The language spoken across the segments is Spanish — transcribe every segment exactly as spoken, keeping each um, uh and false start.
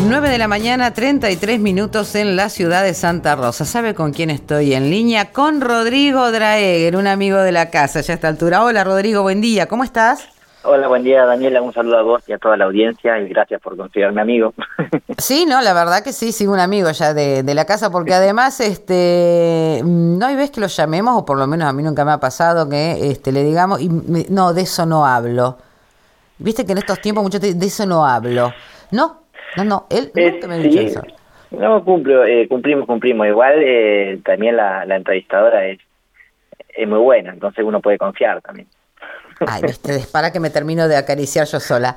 nueve de la mañana, treinta y tres minutos en la ciudad de Santa Rosa. ¿Sabe con quién estoy en línea? Con Rodrigo Draeger, un amigo de la casa ya a esta altura. Hola Rodrigo, buen día, ¿cómo estás? Hola, buen día Daniela, un saludo a vos y a toda la audiencia y gracias por considerarme amigo. Sí, no, la verdad que sí, sí, un amigo ya de, de la casa, porque además este no hay vez que lo llamemos, o por lo menos a mí nunca me ha pasado que este le digamos, y me, no, de eso no hablo. Viste que en estos tiempos muchos te, de eso no hablo. No, no, no, él Eh, nunca me ha dicho sí, eso. no, cumplo, eh, cumplimos, cumplimos. Igual eh, también la, la entrevistadora es, es muy buena, entonces uno puede confiar también. Ay, viste, para que me termino de acariciar yo sola.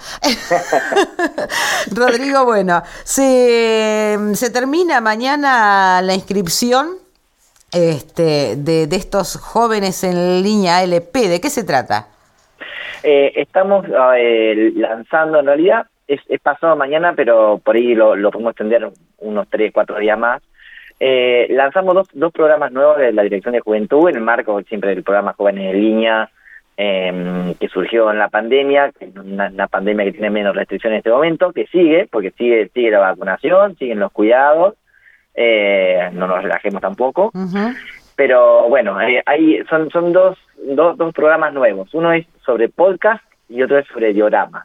Rodrigo, bueno, se, se termina mañana la inscripción este, de, de estos jóvenes en línea A L P. ¿De qué se trata? Eh, estamos eh, lanzando, en realidad, es, es pasado mañana, pero por ahí lo, lo podemos extender unos tres, cuatro días más. Eh, lanzamos dos, dos programas nuevos de la Dirección de Juventud, en el marco siempre del programa Jóvenes en Línea, eh, que surgió en la pandemia, que es una, una pandemia que tiene menos restricciones en este momento, que sigue, porque sigue sigue la vacunación, siguen los cuidados, eh, no nos relajemos tampoco. Uh-huh. Pero bueno, eh, hay, son, son dos, dos, dos programas nuevos. Uno es sobre podcast y otro es sobre diorama,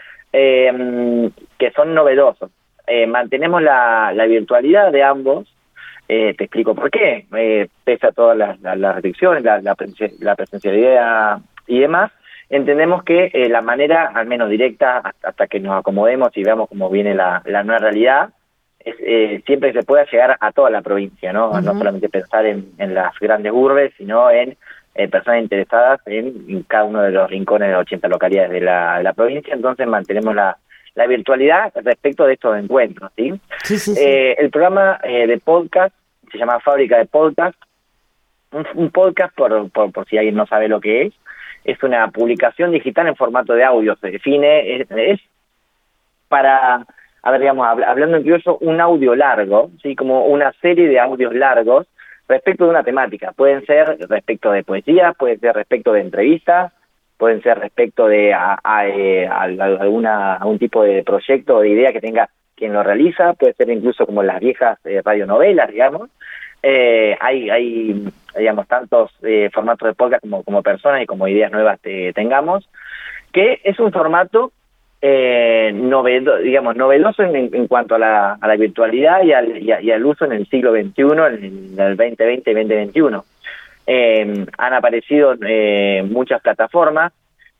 eh, que son novedosos. Eh, mantenemos la, la virtualidad de ambos. Eh, te explico por qué. Eh, pese a todas las, las, las restricciones, la, la, la presencialidad y demás, entendemos que eh, la manera, al menos directa, hasta, hasta que nos acomodemos y veamos cómo viene la, la nueva realidad, es, eh, siempre se pueda llegar a toda la provincia, ¿no? Uh-huh. No solamente pensar en, en las grandes urbes, sino en eh, personas interesadas en, en cada uno de los rincones de las ochenta localidades de la, de la provincia. Entonces mantenemos la, la virtualidad respecto de estos encuentros, ¿sí? Sí, sí, sí. Eh, el programa eh, de podcast se llama Fábrica de Podcast. Un, un podcast, por, por, por si alguien no sabe lo que es, es una publicación digital en formato de audio. Se define, es, es para... A ver, digamos, hablando en criollo, un audio largo, ¿sí? Como una serie de audios largos respecto de una temática. Pueden ser respecto de poesía, pueden ser respecto de entrevistas, pueden ser respecto de a, a, a, a alguna algún tipo de proyecto o de idea que tenga quien lo realiza, puede ser incluso como las viejas eh, radionovelas, digamos. Eh, hay, hay, digamos, tantos eh, formatos de podcast como, como personas y como ideas nuevas te, tengamos, que es un formato Eh, novedo, digamos, novedoso en, en cuanto a la, a la virtualidad y al, y, a, y al uso en el siglo veintiuno, en el veinte veinte y veinte veintiuno. Eh, han aparecido eh, muchas plataformas,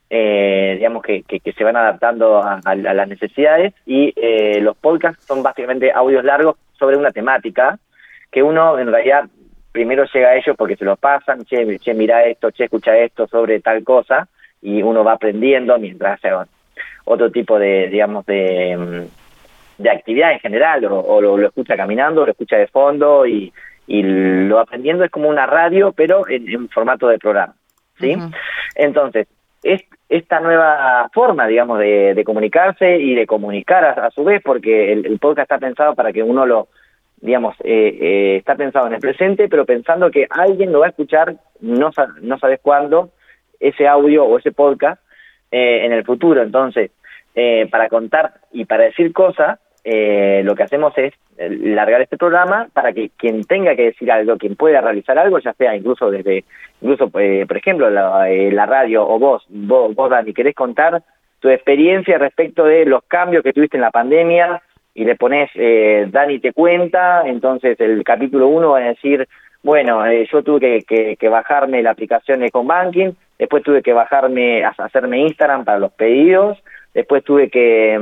eh, digamos, que, que, que se van adaptando a, a, a las necesidades, y eh, los podcasts son básicamente audios largos sobre una temática que uno en realidad primero llega a ellos porque se lo pasan, che, che mira esto, che, escucha esto sobre tal cosa, y uno va aprendiendo mientras se va otro tipo de, digamos, de, de actividad en general, o, o lo, lo escucha caminando, lo escucha de fondo, y, y lo va aprendiendo. Es como una radio, pero en, en formato de programa, ¿sí? Uh-huh. Entonces, es esta nueva forma, digamos, de, de comunicarse y de comunicar a, a su vez, porque el, el podcast está pensado para que uno lo, digamos, eh, eh, está pensado en el presente, pero pensando que alguien lo va a escuchar, no, no sabes cuándo, ese audio o ese podcast, Eh, en el futuro. Entonces, eh, para contar y para decir cosas, eh, lo que hacemos es largar este programa para que quien tenga que decir algo, quien pueda realizar algo, ya sea incluso desde, incluso eh, por ejemplo, la, eh, la radio, o vos, vos, vos, Dani, querés contar tu experiencia respecto de los cambios que tuviste en la pandemia, y le pones eh, Dani te cuenta. Entonces el capítulo uno va a decir, bueno, eh, yo tuve que, que, que bajarme la aplicación de Ecobanking, después tuve que bajarme, a hacerme Instagram para los pedidos, después tuve que,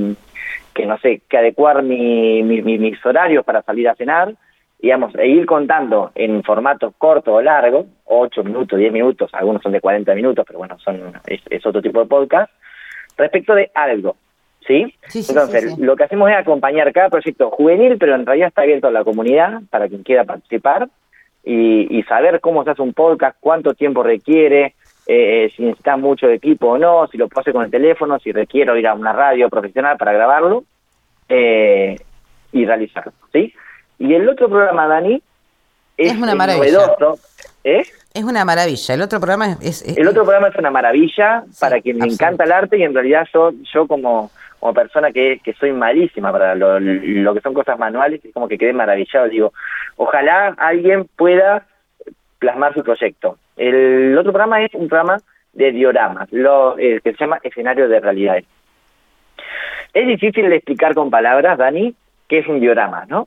que no sé, que adecuar mi, mi, mi, mis horarios para salir a cenar, digamos, e ir contando en formatos cortos o largos, ocho minutos, diez minutos, algunos son de cuarenta minutos, pero bueno, son es, es otro tipo de podcast, respecto de algo, ¿sí? Sí, sí, Entonces, sí, sí. Lo que hacemos es acompañar cada proyecto juvenil, pero en realidad está abierto a la comunidad, para quien quiera participar, y, y saber cómo se hace un podcast, cuánto tiempo requiere, eh, si necesita mucho equipo o no, si lo puedo hacer con el teléfono, si requiero ir a una radio profesional para grabarlo, eh, y realizarlo, ¿sí? Y el otro programa, Dani, es, es una es maravilla. novedoso, ¿eh? Es una maravilla. El otro programa es... es el otro programa es una maravilla sí, para quien le absoluto. encanta el arte, y en realidad yo yo como, como persona que, que soy malísima para lo, lo que son cosas manuales, es como que quedé maravillado. Digo, ojalá alguien pueda plasmar su proyecto. El otro programa es un programa de dioramas, lo eh, que se llama Escenario de Realidades. Es difícil de explicar con palabras, Dani, qué es un diorama, ¿no?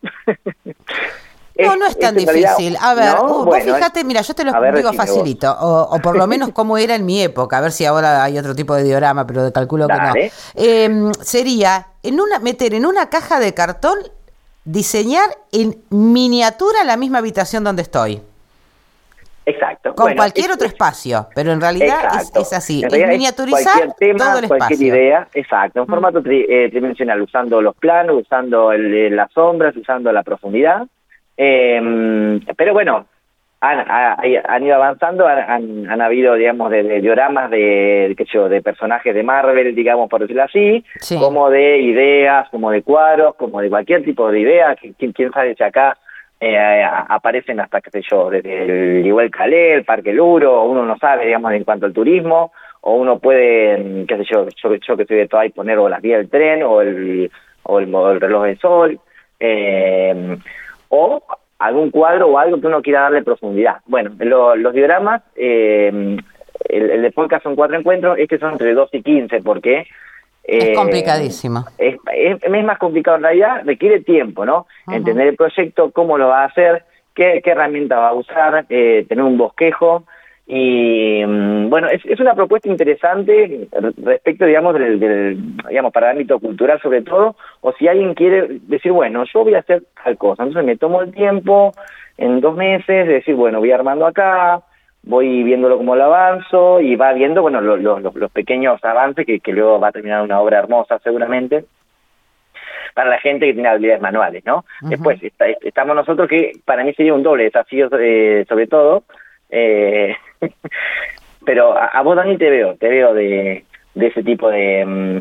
No, no es tan es difícil. Realidad, A ver, ¿no? uh, Bueno, vos fíjate, mira, yo te lo a ver, digo decime facilito, o, o por lo menos cómo era en mi época, a ver si ahora hay otro tipo de diorama, pero calculo Dale. que no. Eh, sería en una meter en una caja de cartón, diseñar en miniatura la misma habitación donde estoy. Exacto. Con Bueno, cualquier es, otro es, espacio, pero en realidad es, exacto. es así, En es realidad miniaturizar cualquier tema, todo el cualquier espacio. idea, exacto, en Mm. formato tri, eh, tridimensional, usando los planos, usando el, las sombras, usando la profundidad. Eh, pero bueno, han, ha- han ido avanzando, han, han, han habido, digamos, de, de dioramas de, qué sé yo, de personajes de Marvel, digamos, por decirlo así, Sí. como de ideas, como de cuadros, como de cualquier tipo de idea. Quién, quién sabe si acá eh, aparecen hasta, qué sé yo, desde el Igual Calé, el Parque Luro, uno no sabe, digamos, en cuanto al turismo, o uno puede, qué sé yo, yo, yo que soy de Toay, poner o las vías del tren, o el, o el, o el reloj del sol, eh, o algún cuadro o algo que uno quiera darle profundidad. Bueno, lo, los dioramas, eh, el, el de podcast son cuatro encuentros, este son entre dos y quince, porque Es eh, complicadísimo. Es, es, es más complicado en realidad, requiere tiempo, ¿no? Uh-huh. Entender el proyecto, cómo lo va a hacer, qué, qué herramienta va a usar, eh, tener un bosquejo. Y bueno, es, es una propuesta interesante respecto, digamos, del, del, digamos, para el ámbito cultural sobre todo, o si alguien quiere decir, bueno, yo voy a hacer tal cosa, entonces me tomo el tiempo en dos meses de decir, bueno, voy armando acá, voy viéndolo como lo avanzo, y va viendo, bueno, los, los, los pequeños avances que, que luego va a terminar una obra hermosa seguramente, para la gente que tiene habilidades manuales, ¿no? Uh-huh. Después está, estamos nosotros, que para mí sería un doble desafío, eh, sobre todo, eh, pero a, a vos, Dani, te veo, te veo de, de ese tipo de,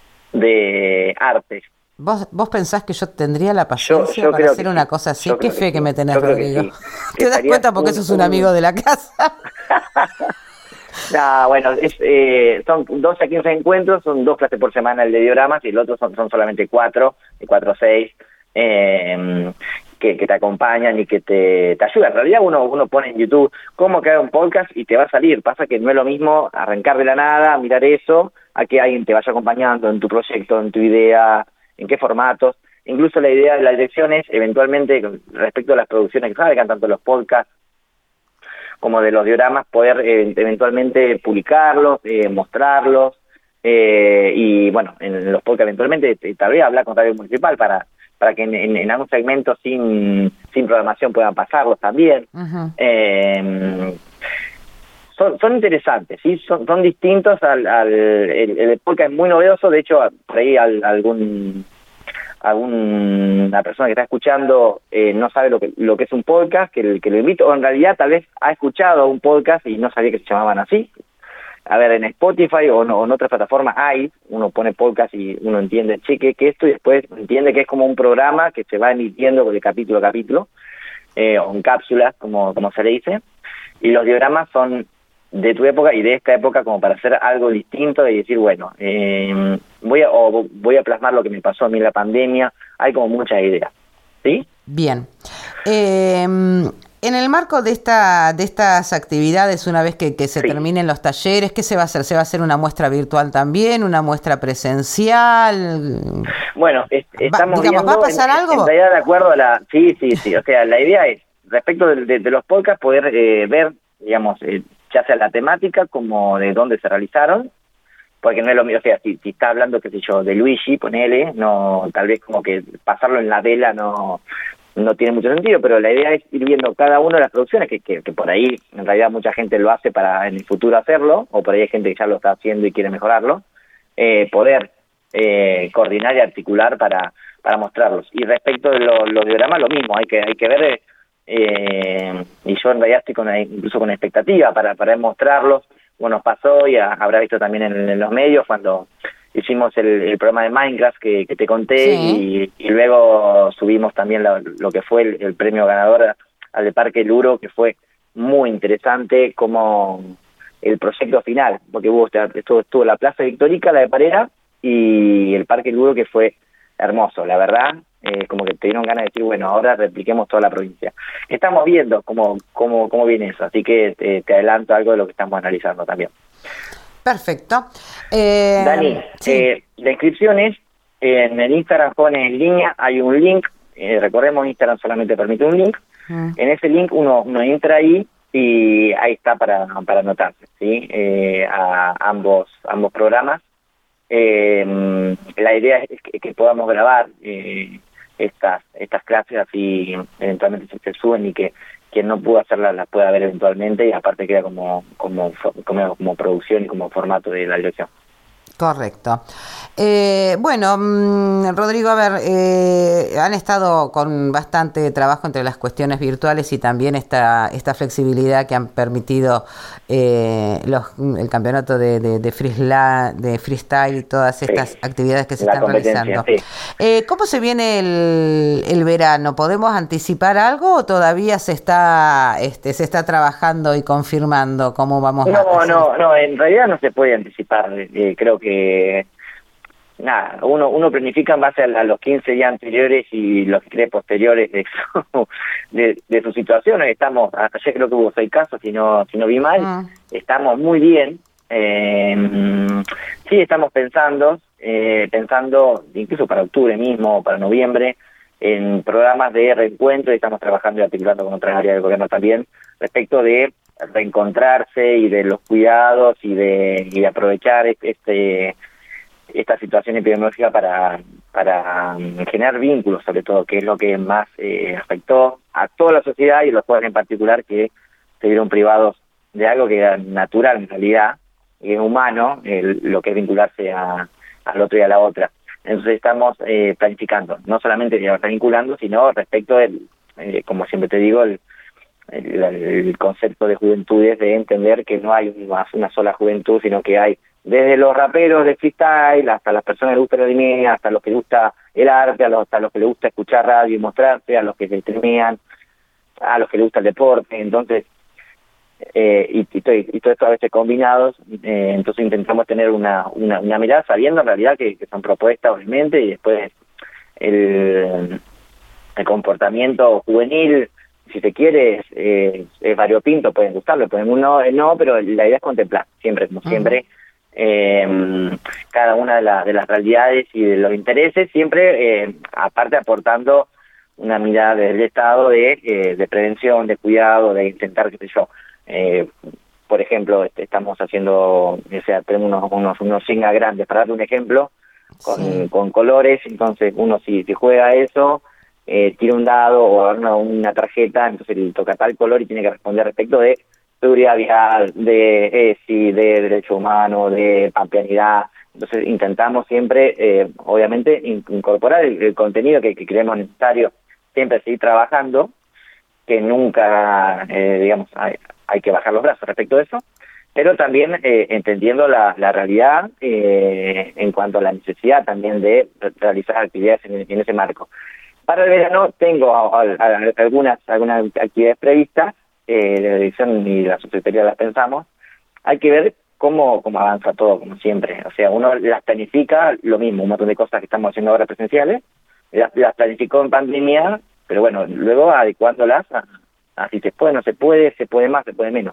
de arte. ¿Vos, ¿Vos pensás que yo tendría la paciencia yo, yo para hacer que una sí. cosa así? Yo Qué fe que, que sí. me tenés, Rodrigo. Sí. ¿Te das cuenta porque un, sos un, un amigo de la casa? No, bueno, es, eh, son doce a quince encuentros, son dos clases por semana el de dioramas, y el otro son, son solamente cuatro, de cuatro a seis, eh, que, que te acompañan y que te, te ayudan. En realidad uno uno pone en YouTube cómo crear un podcast y te va a salir. Pasa que no es lo mismo arrancar de la nada, mirar eso, a que alguien te vaya acompañando en tu proyecto, en tu idea, en qué formatos. Incluso la idea de la dirección es, eventualmente, respecto a las producciones que salgan, tanto los podcasts como de los dioramas, poder eh, eventualmente publicarlos, eh, mostrarlos, eh, y bueno, en los podcasts eventualmente tal vez hablar con Radio Municipal para para que en, en, en algún segmento sin sin programación puedan pasarlos también. Uh-huh. Eh, son, son interesantes, sí, son, son distintos al, al el, el podcast es muy novedoso. De hecho, por ahí al, algún alguna persona que está escuchando eh, no sabe lo que lo que es un podcast, que, que lo invito, o en realidad tal vez ha escuchado un podcast y no sabía que se llamaban así. A ver, en Spotify o, no, o en otras plataformas hay, uno pone podcast y uno entiende, che, que, que esto, y después entiende que es como un programa que se va emitiendo de capítulo a capítulo, eh, o en cápsulas, como, como se le dice, y los dioramas son de tu época y de esta época, como para hacer algo distinto y decir, bueno, eh, voy a o voy a plasmar lo que me pasó a mí en la pandemia. Hay como muchas ideas, ¿sí? Bien. Eh, en el marco de esta de estas actividades, una vez que, que se sí. terminen los talleres, ¿qué se va a hacer? ¿Se va a hacer una muestra virtual también, una muestra presencial? Bueno, es, estamos va, digamos, viendo, ¿va a pasar en, algo? En realidad, de acuerdo a la... Sí, sí, sí, o sea, la idea es, respecto de, de, de los podcasts, poder eh, ver, digamos, eh, ya sea la temática como de dónde se realizaron, porque no es lo mismo, o sea, si, si está hablando, qué sé yo, de Luigi, ponele, no, tal vez como que pasarlo en la vela no no tiene mucho sentido, pero la idea es ir viendo cada una de las producciones, que, que, que por ahí en realidad mucha gente lo hace para en el futuro hacerlo, o por ahí hay gente que ya lo está haciendo y quiere mejorarlo, eh, poder eh, coordinar y articular para para mostrarlos. Y respecto de lo, los dioramas, lo mismo, hay que hay que ver... Eh, y yo en realidad estoy con, incluso con expectativa para, para mostrarlos, como nos pasó y a, habrá visto también en, en los medios cuando hicimos el, el programa de Minecraft que, que te conté, sí. y, y luego subimos también la, lo que fue el, el premio ganador al de Parque Luro, que fue muy interesante como el proyecto final, porque hubo estuvo, estuvo la Plaza Victorica, la de Parera, y el Parque Ludo, que fue hermoso, la verdad, eh, como que te dieron ganas de decir, bueno, ahora repliquemos toda la provincia. Estamos viendo cómo, cómo, cómo viene eso, así que te, te adelanto algo de lo que estamos analizando también. Perfecto. Eh, Dani, sí. eh, la inscripción es en el Instagram Jóvenes en Línea, hay un link, eh, recordemos, Instagram solamente permite un link, mm. en ese link uno, uno entra ahí y ahí está para, para anotarse, ¿sí? Eh, a ambos, ambos programas. Eh, la idea es que, que podamos grabar eh, estas estas clases, así eventualmente se, se suben y que quien no pudo hacerlas las pueda ver eventualmente, y aparte queda como como, como como producción y como formato de la dirección. Correcto. Eh, bueno, mmm, Rodrigo, a ver, eh, han estado con bastante trabajo entre las cuestiones virtuales y también esta esta flexibilidad que han permitido eh, los, el campeonato de, de, de, freesla, de freestyle y todas estas sí, actividades que se están realizando. Sí. Eh, ¿Cómo se viene el, el verano? ¿Podemos anticipar algo o todavía se está este, se está trabajando y confirmando cómo vamos no, a hacer? No, no, no, en realidad no se puede anticipar. Eh, creo que que nada, uno uno planifica en base a, a los quince días anteriores y los que cree posteriores de su, de, de su situación. Estamos, ayer creo que hubo seis casos, si no, si no vi mal, ah. estamos muy bien. Eh, sí, estamos pensando, eh, pensando incluso para octubre mismo, para noviembre, en programas de reencuentro, y estamos trabajando y articulando con otras áreas del gobierno también, respecto de reencontrarse y de los cuidados y de, y de aprovechar este esta situación epidemiológica para para generar vínculos, sobre todo, que es lo que más eh, afectó a toda la sociedad y los jóvenes en particular, que se vieron privados de algo que era natural en realidad, y es humano, el, lo que es vincularse a, al otro y a la otra. Entonces estamos eh, planificando, no solamente ya vinculando, sino respecto del, eh, como siempre te digo, el El, el concepto de juventudes, de entender que no hay una, una sola juventud, sino que hay desde los raperos de freestyle hasta las personas que les gusta la línea, hasta los que les gusta el arte, a los, hasta los que les gusta escuchar radio y mostrarse, a los que se streamean, a los que les gusta el deporte. Entonces, eh, y, y, todo, y todo esto a veces combinados, eh, entonces intentamos tener una, una, una mirada sabiendo en realidad que, que son propuestas, obviamente, y después el, el comportamiento juvenil, si se quiere, es, eh, es variopinto, pueden gustarlo, pueden no, no, pero la idea es contemplar, siempre, como uh-huh. siempre, eh, cada una de, la, de las realidades y de los intereses, siempre, eh, aparte aportando una mirada del Estado de, eh, de prevención, de cuidado, de intentar, qué sé yo, eh, por ejemplo, este, estamos haciendo, o sea, tenemos unos, unos, unos singas grandes, para darte un ejemplo, con, sí. con colores, entonces uno si, si juega eso, Eh, tira un dado o una, una tarjeta, entonces le toca tal color y tiene que responder respecto de seguridad vial, de E S I, de derecho humano, de pampeanidad. Entonces intentamos siempre, eh, obviamente, in- incorporar el, el contenido que, que creemos necesario, siempre seguir trabajando, que nunca, eh, digamos, hay, hay que bajar los brazos respecto de eso, pero también eh, entendiendo la, la realidad eh, en cuanto a la necesidad también de realizar actividades en, en ese marco. Para el verano tengo a, a, a, algunas algunas actividades previstas, eh, la dirección y la subsecretaría las pensamos. Hay que ver cómo cómo avanza todo, como siempre. O sea, uno las planifica, lo mismo, un montón de cosas que estamos haciendo ahora presenciales, las, las planificó en pandemia, pero bueno, luego adecuándolas a, a si se puede, no se puede, se puede más, se puede menos.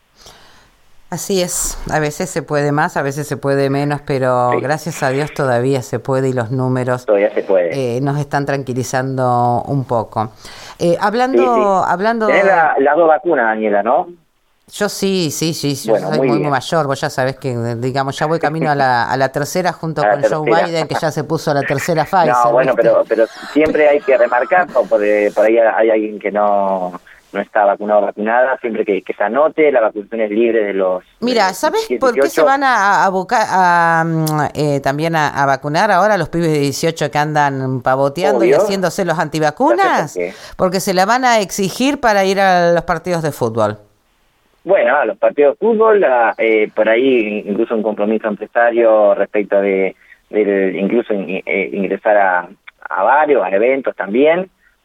Así es, a veces se puede más, a veces se puede menos, pero sí. Gracias a Dios todavía se puede y los números todavía se puede. Eh, nos están tranquilizando un poco. Eh, hablando, sí, sí. hablando. Tenés la, las dos vacunas, Daniela, ¿no? Yo sí, sí, sí, yo bueno, soy muy, muy mayor, vos ya sabés que, digamos, ya voy camino a la, a la tercera junto con tercera. Joe Biden, que ya se puso a la tercera Pfizer. No, bueno, ¿viste? pero pero siempre hay que remarcar, por, por ahí hay alguien que no... no está vacunado o vacunada, siempre que, que se anote, la vacunación es libre de los... Mira, ¿sabes por qué se van a, a, buscar, a eh, también a, a vacunar ahora los pibes de dieciocho que andan pavoteando Obvio. y haciéndose los antivacunas? Por Porque se la van a exigir para ir a los partidos de fútbol. Bueno, a los partidos de fútbol, a, eh, por ahí incluso un compromiso empresario respecto de, de incluso in, eh, ingresar a, a varios, a eventos también.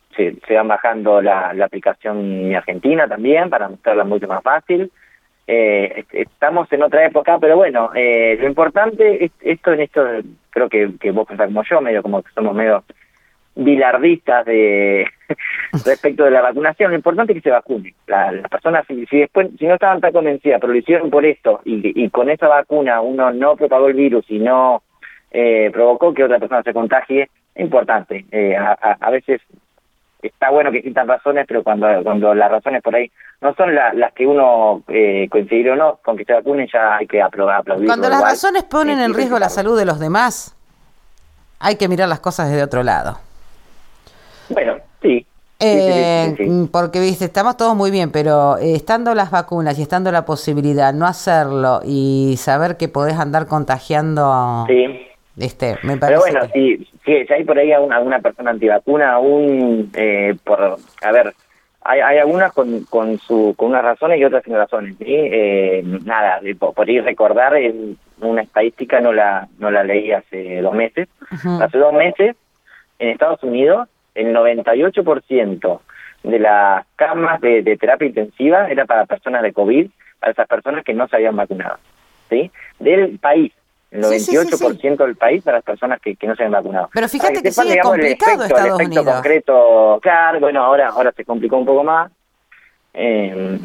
se, se van bajando la, la aplicación Mi Argentina también para mostrarla mucho más fácil. Eh, estamos en otra época, pero bueno, eh, lo importante es esto en esto, creo que, que vos pensás como yo, medio como que somos medio bilardistas de respecto de la vacunación. Lo importante es que se vacune. La, las personas, si, si después, si no estaban tan convencidas, pero lo hicieron por esto, y, y con esa vacuna uno no propagó el virus y no eh, provocó que otra persona se contagie, es importante. Eh, a, a, a veces está bueno que existan razones, pero cuando cuando las razones por ahí no son la, las que uno eh, coincidir o no, con que se vacunen ya hay que aplaudir. Cuando las igual, razones ponen eh, en riesgo la salud de los demás, hay que mirar las cosas desde otro lado. Bueno, sí. Eh, sí, sí, sí, sí. Porque, viste, estamos todos muy bien, pero eh, estando las vacunas y estando la posibilidad, no hacerlo y saber que podés andar contagiando, Sí. este, me parece. Pero bueno, que... si, si, si hay por ahí alguna, alguna persona antivacuna, aún, eh, por, a ver, hay, hay algunas con, con, su, con unas razones y otras sin razones, ¿sí? Eh, nada, por, por ir recordar, en una estadística no la, no la leí hace dos meses. Uh-huh. Hace dos meses, en Estados Unidos, el noventa y ocho por ciento de las camas de, de terapia intensiva era para personas de COVID, para esas personas que no se habían vacunado, ¿sí? Del país, el noventa y ocho por ciento sí, sí, sí. del país para las personas que, que no se habían vacunado. Pero fíjate que, que sepan, sigue digamos, complicado el efecto, Estados el efecto Unidos. concreto, claro, bueno, ahora ahora se complicó un poco más. Eh,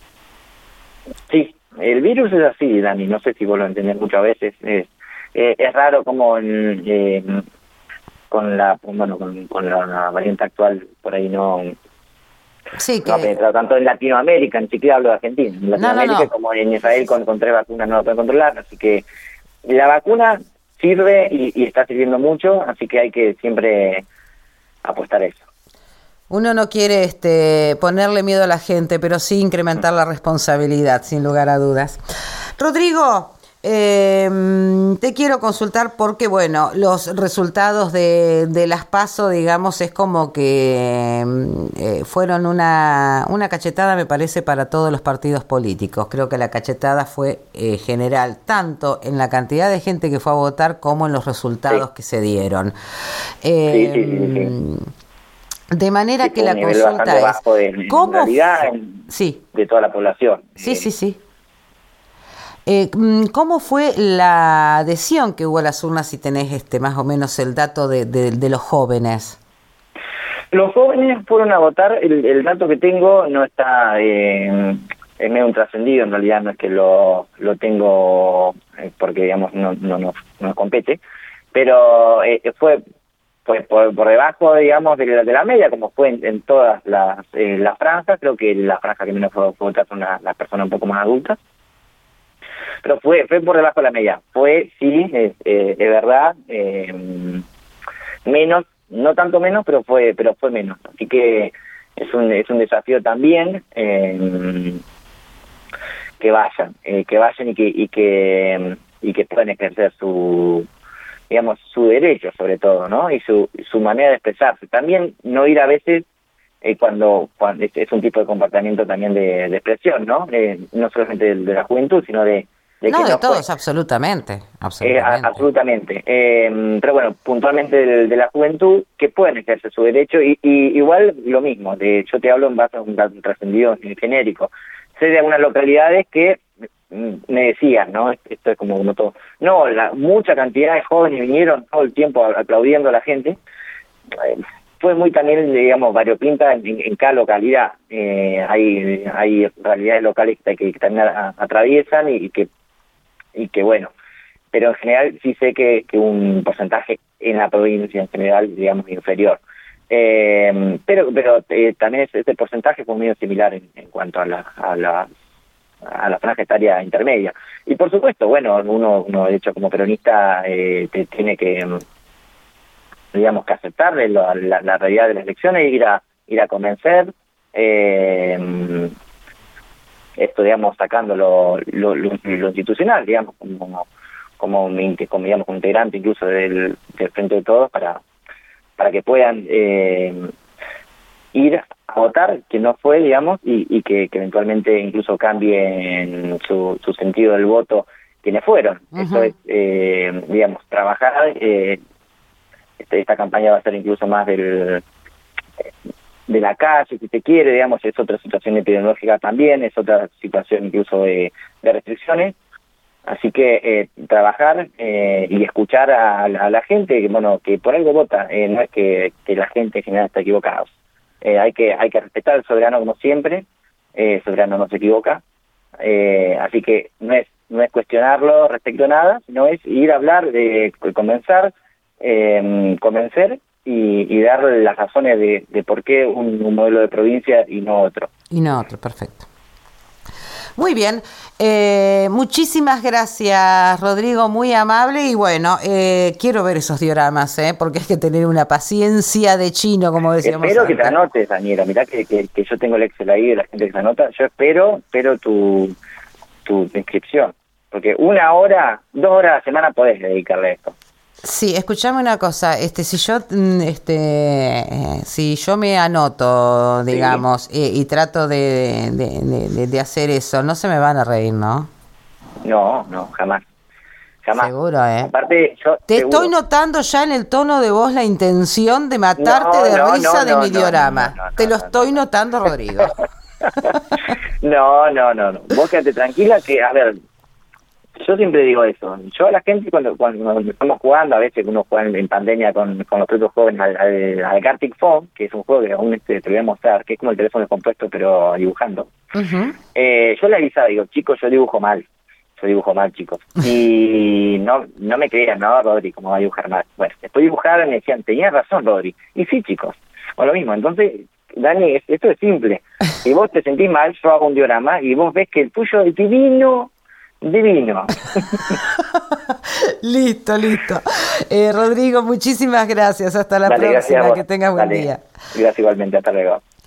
sí, el virus es así, Dani, no sé si vos lo entendés muchas veces. Es, eh, es raro como en... Eh, con la bueno con, con la variante actual por ahí no sí, que... no ha penetrado tanto en Latinoamérica, ni siquiera hablo de Argentina, en Latinoamérica no, no, no. como en Israel con, con tres vacunas no lo pueden controlar, así que la vacuna sirve y, y está sirviendo mucho, así que hay que siempre apostar a eso. Uno no quiere este ponerle miedo a la gente, pero sí incrementar la responsabilidad, sin lugar a dudas. Rodrigo, Eh, te quiero consultar porque, bueno, los resultados de, de las PASO, digamos, es como que eh, fueron una, una cachetada, me parece, para todos los partidos políticos. Creo que la cachetada fue eh, general, tanto en la cantidad de gente que fue a votar como en los resultados sí. que se dieron. Eh, sí, sí, sí, sí. De manera sí, que la consulta es, de, ¿cómo? En realidad, en, sí. de toda la población. Sí, eh, sí, sí. Eh, ¿Cómo fue la adhesión que hubo a las urnas, si tenés este más o menos el dato de, de, de los jóvenes? Los jóvenes fueron a votar, el, el dato que tengo no está, eh, es medio un trascendido, en realidad no es que lo, lo tengo eh, porque digamos no, no, no, no nos compete, pero eh, fue pues por, por debajo, digamos, de la, de la media, como fue en, en todas las, eh, las franjas. Creo que la franja que menos fue, fue votar son las, las personas un poco más adultas. Pero fue fue por debajo de la media. Fue, sí, es, eh, de verdad, eh, menos, no tanto menos, pero fue pero fue menos. Así que es un es un desafío también eh, que vayan, eh, que vayan y que y que y que puedan ejercer su digamos su derecho, sobre todo, ¿no? Y su su manera de expresarse. También no ir a veces eh, cuando cuando es, es un tipo de comportamiento también de, de expresión, ¿no? Eh, no solamente de, de la juventud, sino de De no, de no todos, fue. absolutamente. absolutamente. Eh, absolutamente. Eh, pero bueno, puntualmente de, de la juventud, que pueden ejercer su derecho, y, y igual lo mismo, de yo te hablo en base a un, un trascendido genérico. Sé de algunas localidades que me decían, ¿no? Esto es como, como todo. No, la mucha cantidad de jóvenes vinieron todo el tiempo aplaudiendo a la gente. Eh, fue muy también, digamos, variopinta en, en cada localidad. Eh, hay, hay realidades locales que, que también atraviesan y que y que bueno, pero en general sí sé que, que un porcentaje en la provincia en general, digamos, inferior. Eh, pero pero eh, también ese, ese porcentaje fue medio similar en, en cuanto a la, a la a la franja etaria intermedia. Y por supuesto, bueno, uno, uno de hecho como peronista eh, te, tiene que, digamos, que aceptar la, la, la realidad de las elecciones e ir a, ir a convencer, eh, esto, digamos, sacando lo, lo, lo, lo institucional, digamos, como como, como digamos, como integrante incluso del, del Frente de Todos, para para que puedan eh, ir a votar, que no fue, digamos, y, y que, que eventualmente incluso cambien su, su sentido del voto quienes fueron. Uh-huh. Eso es, eh, digamos, trabajar. Eh, este, esta campaña va a ser incluso más del... de la calle, si se quiere, digamos, es otra situación epidemiológica también, es otra situación incluso de, de restricciones. Así que eh, trabajar eh, y escuchar a la, a la gente, que bueno, que por algo vota, eh, no es que, que la gente en general está equivocada. Eh, hay que hay que respetar al soberano como siempre, eh, el soberano no se equivoca, eh, así que no es no es cuestionarlo respecto a nada, sino es ir a hablar, de comenzar, eh, convencer y, y dar las razones de, de por qué un, un modelo de provincia y no otro. Y no otro, perfecto. Muy bien, eh, muchísimas gracias, Rodrigo, muy amable, y bueno, eh, quiero ver esos dioramas, ¿eh? Porque hay que tener una paciencia de chino, como decíamos Espero antes. que te anotes, Daniela, mirá que, que, que yo tengo el Excel ahí de la gente que se anota, yo espero, espero tu, tu, tu inscripción, porque una hora, dos horas a la semana podés dedicarle a esto. Sí, escuchame una cosa, este, si yo, este, eh, si yo me anoto, digamos, sí. y, y trato de, de, de, de hacer eso, no se me van a reír, ¿no? No, no, jamás, jamás. Seguro, ¿eh? Aparte, yo te seguro. Estoy notando ya en el tono de voz la intención de matarte no, de no, risa no, de no, mi no, diorama. no, no, no, te lo no, estoy no, notando, Rodrigo. no, no, no, no. Vos quédate tranquila que, a ver, yo siempre digo eso. Yo a la gente cuando cuando estamos jugando, a veces uno juega en, en pandemia con, con los propios jóvenes al, al, al Gartic Phone, que es un juego que aún este, te voy a mostrar, que es como el teléfono compuesto pero dibujando. Uh-huh. Eh, yo le avisaba, digo, chicos, yo dibujo mal. Yo dibujo mal, chicos. Y no no me creían, ¿no, Rodri? ¿Cómo va a dibujar mal? Bueno, después de dibujar me decían, tenías razón, Rodri. Y sí, chicos. O lo mismo. Entonces, Dani, esto es simple. Si vos te sentís mal, yo hago un diorama y vos ves que el tuyo es divino, divino. Listo, listo. Eh, Rodrigo, muchísimas gracias. Hasta la Dale, próxima. Que tengas buen Dale. día. Gracias igualmente. Hasta luego.